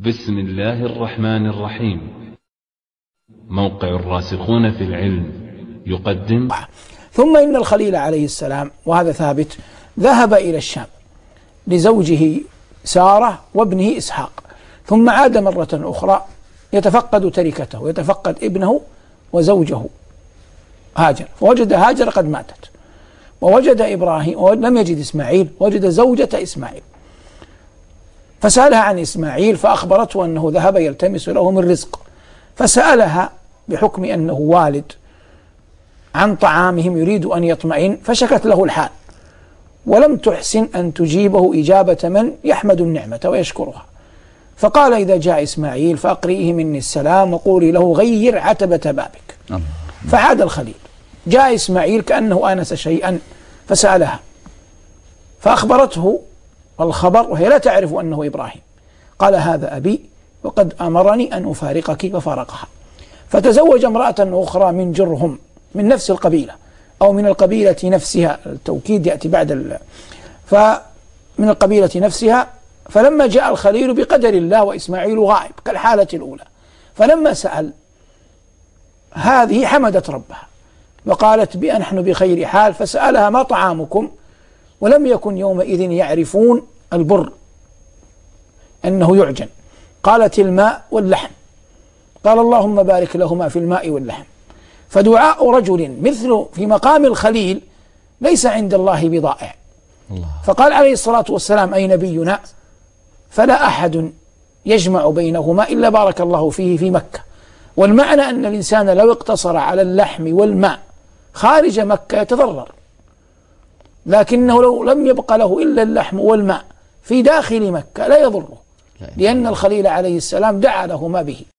بسم الله الرحمن الرحيم. موقع الراسخون في العلم يقدم. ثم إن الخليل عليه السلام، وهذا ثابت، ذهب إلى الشام لزوجه سارة وابنه إسحاق، ثم عاد مرة أخرى يتفقد تركته ويتفقد ابنه وزوجه هاجر، فوجد هاجر قد ماتت، ووجد إبراهيم ولم يجد إسماعيل، وجد زوجة إسماعيل، فسألها عن إسماعيل فأخبرته أنه ذهب يلتمس له من رزق، فسألها بحكم أنه والد عن طعامهم يريد أن يطمئن، فشكت له الحال ولم تحسن أن تجيبه إجابة من يحمد النعمة ويشكرها، فقال: إذا جاء إسماعيل فأقرئه مني السلام وقولي له غير عتبة بابك. فعاد الخليل، جاء إسماعيل كأنه آنس شيئا فسألها، فأخبرته الخبر وهي لا تعرف أنه إبراهيم. قال: هذا أبي وقد أمرني أن أفارقك، ففارقها، فتزوج امرأة أخرى من جرهم من نفس القبيلة أو من القبيلة نفسها، التوكيد يأتي بعد فمن القبيلة نفسها. فلما جاء الخليل بقدر الله وإسماعيل غائب كالحالة الأولى، فلما سأل هذه حمدت ربها وقالت نحن بخير حال، فسألها: ما طعامكم؟ ولم يكن يومئذ يعرفون البر أنه يعجن. قالت: الماء واللحم. قال: اللهم بارك لهما في الماء واللحم. فدعاء رجل مثل في مقام الخليل ليس عند الله بضائع. فقال عليه الصلاة والسلام: أي نبينا؟ فلا أحد يجمع بينهما إلا بارك الله فيه في مكة. والمعنى أن الإنسان لو اقتصر على اللحم والماء خارج مكة يتضرر، لكنه لو لم يبق له إلا اللحم والماء في داخل مكة لا يضره، لأن الخليل عليه السلام دعا له ما به.